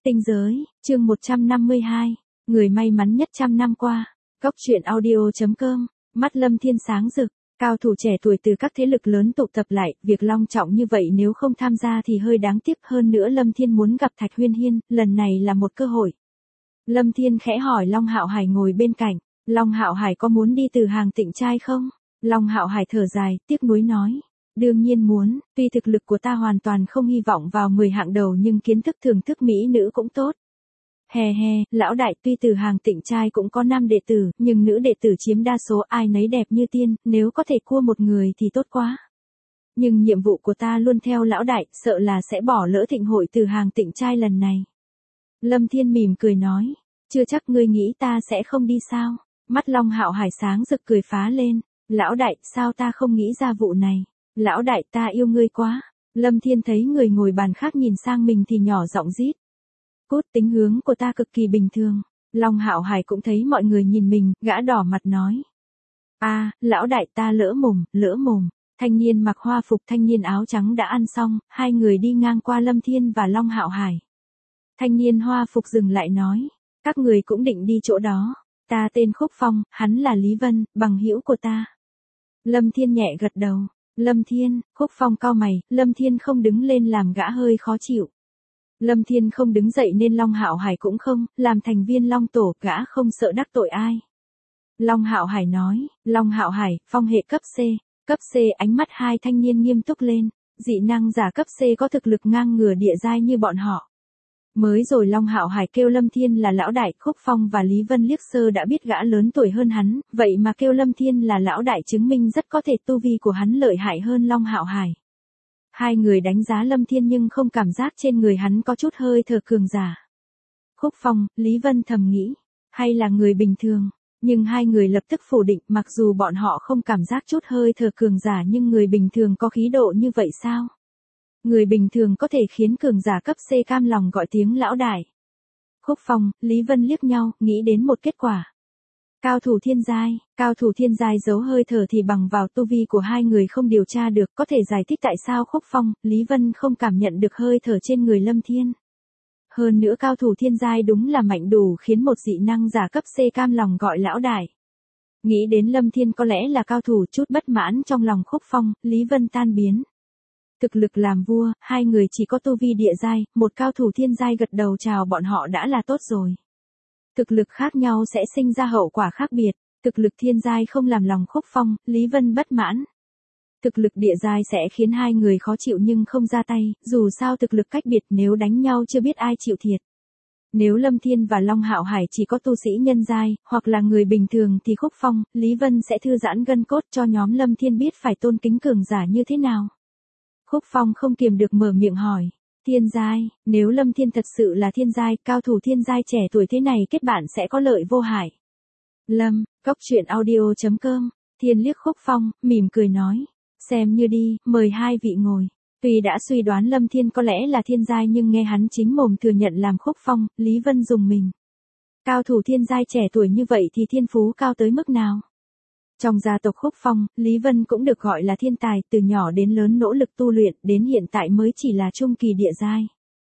Tinh giới, chương 152, người may mắn nhất trăm năm qua. Góc truyện audio.com, mắt Lâm Thiên sáng rực, cao thủ trẻ tuổi từ các thế lực lớn tụ tập lại, việc long trọng như vậy nếu không tham gia thì hơi đáng tiếc, hơn nữa Lâm Thiên muốn gặp Thạch Huyên Hiên, lần này là một cơ hội. Lâm Thiên khẽ hỏi Long Hạo Hải ngồi bên cạnh, Long Hạo Hải có muốn đi từ hàng Tịnh trai không? Long Hạo Hải thở dài, tiếc nuối nói. Đương nhiên muốn, tuy thực lực của ta hoàn toàn không hy vọng vào 10 hạng đầu nhưng kiến thức thưởng thức mỹ nữ cũng tốt. Hè hè, lão đại, tuy từ hàng Tịnh trai cũng có nam đệ tử, nhưng nữ đệ tử chiếm đa số, ai nấy đẹp như tiên, nếu có thể cua một người thì tốt quá. Nhưng nhiệm vụ của ta luôn theo lão đại, sợ là sẽ bỏ lỡ thịnh hội từ hàng Tịnh trai lần này. Lâm Thiên mỉm cười nói, chưa chắc ngươi nghĩ ta sẽ không đi sao? Mắt Long Hạo Hải sáng rực cười phá lên, lão đại, sao ta không nghĩ ra vụ này? Lão đại, ta yêu ngươi quá. Lâm Thiên thấy người ngồi bàn khác nhìn sang mình thì nhỏ giọng rít. Cốt, tính hướng của ta cực kỳ bình thường. Long Hạo Hải cũng thấy mọi người nhìn mình, gã đỏ mặt nói. Lão đại, ta lỡ mồm. Thanh niên mặc hoa phục, thanh niên áo trắng đã ăn xong, hai người đi ngang qua Lâm Thiên và Long Hạo Hải. Thanh niên hoa phục dừng lại nói, các người cũng định đi chỗ đó. Ta tên Khúc Phong, hắn là Lý Vân, bằng hữu của ta. Lâm Thiên nhẹ gật đầu. Lâm Thiên, Khúc Phong cau mày, Lâm Thiên không đứng lên làm gã hơi khó chịu. Lâm Thiên không đứng dậy nên Long Hạo Hải cũng không, làm thành viên Long tổ, gã không sợ đắc tội ai. Long Hạo Hải nói, Long Hạo Hải, phong hệ cấp C. Cấp C, ánh mắt hai thanh niên nghiêm túc lên, dị năng giả cấp C có thực lực ngang ngửa địa giai như bọn họ. Mới rồi Long Hạo Hải kêu Lâm Thiên là lão đại, Khúc Phong và Lý Vân liếc sơ đã biết gã lớn tuổi hơn hắn, vậy mà kêu Lâm Thiên là lão đại chứng minh rất có thể tu vi của hắn lợi hại hơn Long Hạo Hải. Hai người đánh giá Lâm Thiên nhưng không cảm giác trên người hắn có chút hơi thở cường giả. Khúc Phong, Lý Vân thầm nghĩ, hay là người bình thường, nhưng hai người lập tức phủ định, mặc dù bọn họ không cảm giác chút hơi thở cường giả nhưng người bình thường có khí độ như vậy sao? Người bình thường có thể khiến cường giả cấp C cam lòng gọi tiếng lão đại. Khúc Phong, Lý Vân liếc nhau, nghĩ đến một kết quả. Cao thủ thiên giai giấu hơi thở thì bằng vào tu vi của hai người không điều tra được, có thể giải thích tại sao Khúc Phong, Lý Vân không cảm nhận được hơi thở trên người Lâm Thiên. Hơn nữa cao thủ thiên giai đúng là mạnh đủ khiến một dị năng giả cấp C cam lòng gọi lão đại. Nghĩ đến Lâm Thiên có lẽ là cao thủ, chút bất mãn trong lòng Khúc Phong, Lý Vân tan biến. Thực lực làm vua, hai người chỉ có tu vi địa giai, một cao thủ thiên giai gật đầu chào bọn họ đã là tốt rồi. Thực lực khác nhau sẽ sinh ra hậu quả khác biệt, thực lực thiên giai không làm lòng Khúc Phong, Lý Vân bất mãn. Thực lực địa giai sẽ khiến hai người khó chịu nhưng không ra tay, dù sao thực lực cách biệt, nếu đánh nhau chưa biết ai chịu thiệt. Nếu Lâm Thiên và Long Hạo Hải chỉ có tu sĩ nhân giai, hoặc là người bình thường thì Khúc Phong, Lý Vân sẽ thư giãn gân cốt cho nhóm Lâm Thiên biết phải tôn kính cường giả như thế nào. Khúc Phong không kiềm được mở miệng hỏi, thiên giai, nếu Lâm Thiên thật sự là thiên giai, cao thủ thiên giai trẻ tuổi thế này kết bạn sẽ có lợi vô hại. Lâm, góc truyện audio.com, Thiên liếc Khúc Phong, mỉm cười nói, xem như đi, mời hai vị ngồi. Tuy đã suy đoán Lâm Thiên có lẽ là thiên giai nhưng nghe hắn chính mồm thừa nhận làm Khúc Phong, Lý Vân dùng mình. Cao thủ thiên giai trẻ tuổi như vậy thì thiên phú cao tới mức nào? Trong gia tộc Khúc Phong, Lý Vân cũng được gọi là thiên tài, từ nhỏ đến lớn nỗ lực tu luyện, đến hiện tại mới chỉ là trung kỳ địa giai.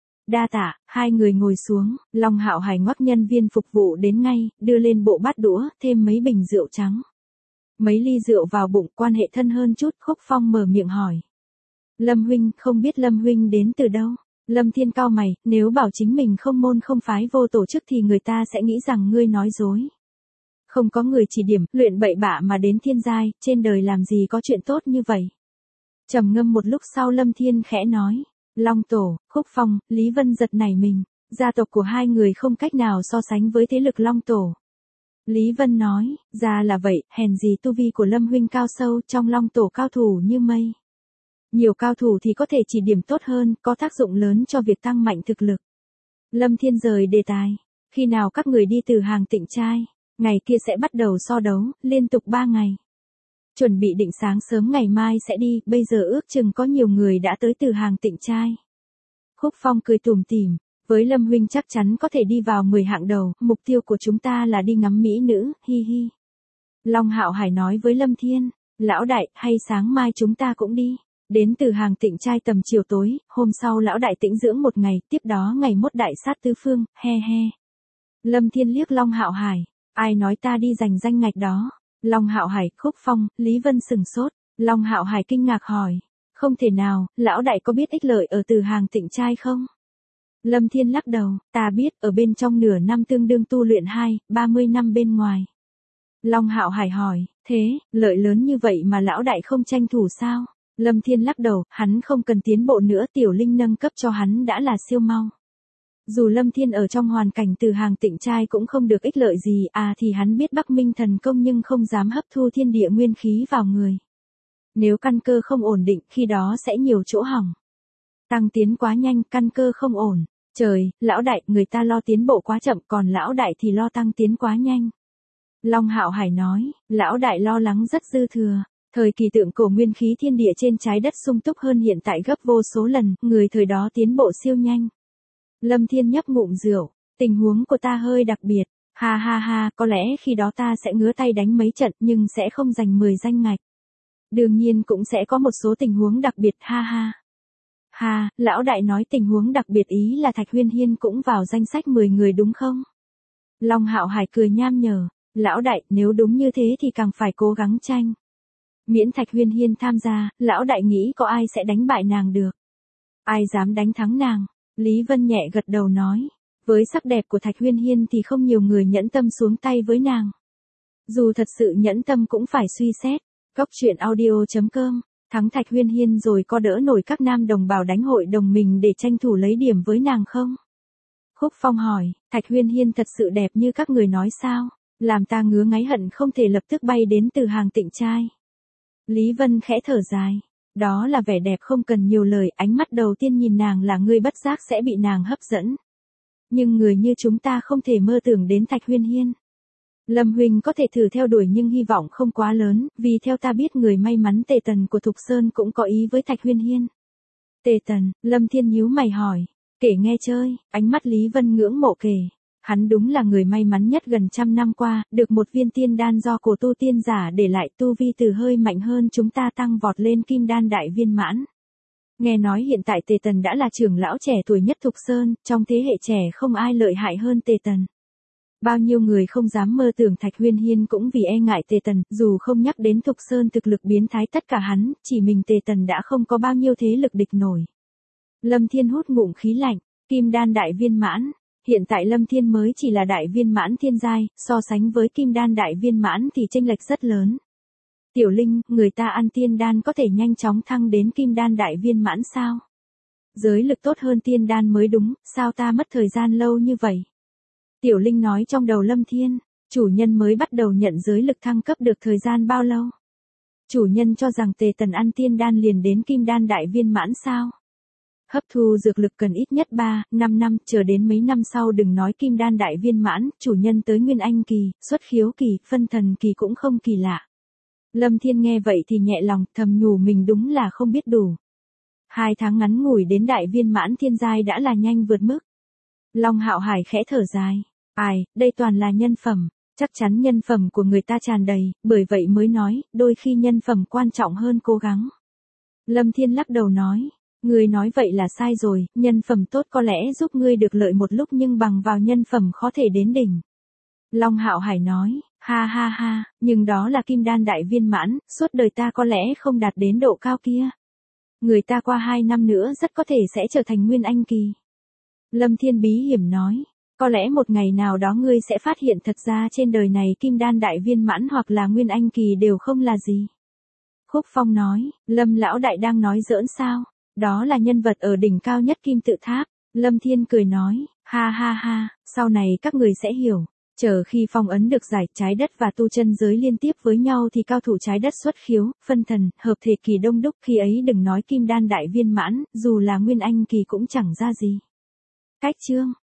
Đa tạ, hai người ngồi xuống, Long Hạo Hải ngoắc nhân viên phục vụ đến ngay, đưa lên bộ bát đũa, thêm mấy bình rượu trắng. Mấy ly rượu vào bụng, quan hệ thân hơn chút, Khúc Phong mở miệng hỏi. Lâm huynh, không biết Lâm huynh đến từ đâu? Lâm Thiên cau mày, nếu bảo chính mình không môn không phái vô tổ chức thì người ta sẽ nghĩ rằng ngươi nói dối. Không có người chỉ điểm, luyện bậy bạ mà đến thiên giai, trên đời làm gì có chuyện tốt như vậy. Trầm ngâm một lúc sau Lâm Thiên khẽ nói, Long tổ, Khúc Phong, Lý Vân giật nảy mình, gia tộc của hai người không cách nào so sánh với thế lực Long tổ. Lý Vân nói, ra là vậy, hèn gì tu vi của Lâm huynh cao sâu, trong Long tổ cao thủ như mây. Nhiều cao thủ thì có thể chỉ điểm tốt hơn, có tác dụng lớn cho việc tăng mạnh thực lực. Lâm Thiên rời đề tài, khi nào các người đi từ hàng Tịnh trai? Ngày kia sẽ bắt đầu so đấu, liên tục 3 ngày. Chuẩn bị định sáng sớm ngày mai sẽ đi, bây giờ ước chừng có nhiều người đã tới từ hàng Tịnh trai. Khúc Phong cười tủm tỉm, với Lâm huynh chắc chắn có thể đi vào 10 hạng đầu, mục tiêu của chúng ta là đi ngắm mỹ nữ, hi hi. Long Hạo Hải nói với Lâm Thiên, lão đại, hay sáng mai chúng ta cũng đi. Đến từ hàng Tịnh trai tầm chiều tối, hôm sau lão đại tĩnh dưỡng một ngày, tiếp đó ngày mốt đại sát tứ phương, he he. Lâm Thiên liếc Long Hạo Hải, ai nói ta đi giành danh ngạch đó? Long Hạo Hải, Khúc Phong, Lý Vân sừng sốt, Long Hạo Hải kinh ngạc hỏi, không thể nào, lão đại có biết ích lợi ở từ hàng Tịnh trai không? Lâm Thiên lắc đầu, ta biết, ở bên trong nửa năm tương đương tu luyện 30 năm bên ngoài. Long Hạo Hải hỏi, thế, lợi lớn như vậy mà lão đại không tranh thủ sao? Lâm Thiên lắc đầu, hắn không cần tiến bộ nữa, Tiểu Linh nâng cấp cho hắn đã là siêu mau. Dù Lâm Thiên ở trong hoàn cảnh từ hàng Tịnh trai cũng không được ích lợi gì, thì hắn biết Bắc Minh thần công nhưng không dám hấp thu thiên địa nguyên khí vào người. Nếu căn cơ không ổn định, khi đó sẽ nhiều chỗ hỏng. Tăng tiến quá nhanh, căn cơ không ổn. Trời, lão đại, người ta lo tiến bộ quá chậm, còn lão đại thì lo tăng tiến quá nhanh. Long Hạo Hải nói, lão đại lo lắng rất dư thừa. Thời kỳ thượng cổ nguyên khí thiên địa trên trái đất sung túc hơn hiện tại gấp vô số lần, người thời đó tiến bộ siêu nhanh. Lâm Thiên nhấp ngụm rượu, tình huống của ta hơi đặc biệt, ha ha ha, có lẽ khi đó ta sẽ ngứa tay đánh mấy trận nhưng sẽ không giành 10 danh ngạch. Đương nhiên cũng sẽ có một số tình huống đặc biệt, ha ha. Ha, lão đại nói tình huống đặc biệt ý là Thạch Huyên Hiên cũng vào danh sách 10 người đúng không? Long Hạo Hải cười nham nhở, lão đại, nếu đúng như thế thì càng phải cố gắng tranh. Miễn Thạch Huyên Hiên tham gia, lão đại nghĩ có ai sẽ đánh bại nàng được? Ai dám đánh thắng nàng? Lý Vân nhẹ gật đầu nói, với sắc đẹp của Thạch Huyên Hiên thì không nhiều người nhẫn tâm xuống tay với nàng. Dù thật sự nhẫn tâm cũng phải suy xét. Góc truyện audio.com, thắng Thạch Huyên Hiên rồi có đỡ nổi các nam đồng bào đánh hội đồng mình để tranh thủ lấy điểm với nàng không? Khúc Phong hỏi, Thạch Huyên Hiên thật sự đẹp như các người nói sao? Làm ta ngứa ngáy hận không thể lập tức bay đến từ hàng Tịnh trai. Lý Vân khẽ thở dài, đó là vẻ đẹp không cần nhiều lời, ánh mắt đầu tiên nhìn nàng là ngươi bất giác sẽ bị nàng hấp dẫn. Nhưng người như chúng ta không thể mơ tưởng đến Thạch Huyên Hiên. Lâm huynh có thể thử theo đuổi nhưng hy vọng không quá lớn, vì theo ta biết người may mắn Tề Tần của Thục Sơn cũng có ý với Thạch Huyên Hiên. Tề Tần, Lâm Thiên nhíu mày hỏi, kể nghe chơi, ánh mắt Lý Vân ngưỡng mộ kể. Hắn đúng là người may mắn nhất gần 100 năm qua, được một viên tiên đan do cổ tu tiên giả để lại, tu vi từ hơi mạnh hơn chúng ta tăng vọt lên kim đan đại viên mãn. Nghe nói hiện tại Tề Tần đã là trưởng lão trẻ tuổi nhất Thục Sơn, trong thế hệ trẻ không ai lợi hại hơn Tề Tần. Bao nhiêu người không dám mơ tưởng Thạch Huyên Hiên cũng vì e ngại Tề Tần, dù không nhắc đến Thục Sơn thực lực biến thái tất cả hắn, chỉ mình Tề Tần đã không có bao nhiêu thế lực địch nổi. Lâm Thiên hút ngụm khí lạnh, kim đan đại viên mãn. Hiện tại Lâm Thiên mới chỉ là đại viên mãn thiên giai, so sánh với kim đan đại viên mãn thì chênh lệch rất lớn. Tiểu Linh, người ta ăn tiên đan có thể nhanh chóng thăng đến kim đan đại viên mãn sao? Giới lực tốt hơn tiên đan mới đúng, sao ta mất thời gian lâu như vậy? Tiểu Linh nói trong đầu Lâm Thiên, chủ nhân mới bắt đầu nhận giới lực thăng cấp được thời gian bao lâu? Chủ nhân cho rằng Tề Tần ăn tiên đan liền đến kim đan đại viên mãn sao? Hấp thu dược lực cần ít nhất 3-5 năm, chờ đến mấy năm sau đừng nói kim đan đại viên mãn, chủ nhân tới nguyên anh kỳ, xuất khiếu kỳ, phân thần kỳ cũng không kỳ lạ. Lâm Thiên nghe vậy thì nhẹ lòng, thầm nhủ mình đúng là không biết đủ. 2 tháng ngắn ngủi đến đại viên mãn thiên giai đã là nhanh vượt mức. Long Hạo Hải khẽ thở dài, đây toàn là nhân phẩm, chắc chắn nhân phẩm của người ta tràn đầy, bởi vậy mới nói, đôi khi nhân phẩm quan trọng hơn cố gắng. Lâm Thiên lắc đầu nói, ngươi nói vậy là sai rồi, nhân phẩm tốt có lẽ giúp ngươi được lợi một lúc nhưng bằng vào nhân phẩm khó thể đến đỉnh. Long Hạo Hải nói, ha ha ha, nhưng đó là kim đan đại viên mãn, suốt đời ta có lẽ không đạt đến độ cao kia. Người ta qua 2 năm nữa rất có thể sẽ trở thành nguyên anh kỳ. Lâm Thiên bí hiểm nói, có lẽ một ngày nào đó ngươi sẽ phát hiện thật ra trên đời này kim đan đại viên mãn hoặc là nguyên anh kỳ đều không là gì. Khúc Phong nói, Lâm lão đại đang nói giỡn sao? Đó là nhân vật ở đỉnh cao nhất kim tự tháp. Lâm Thiên cười nói, ha ha ha, sau này các người sẽ hiểu. Chờ khi phong ấn được giải, trái đất và tu chân giới liên tiếp với nhau thì cao thủ trái đất xuất khiếu, phân thần, hợp thể kỳ đông đúc, khi ấy đừng nói kim đan đại viên mãn, dù là nguyên anh kỳ cũng chẳng ra gì. Cách chương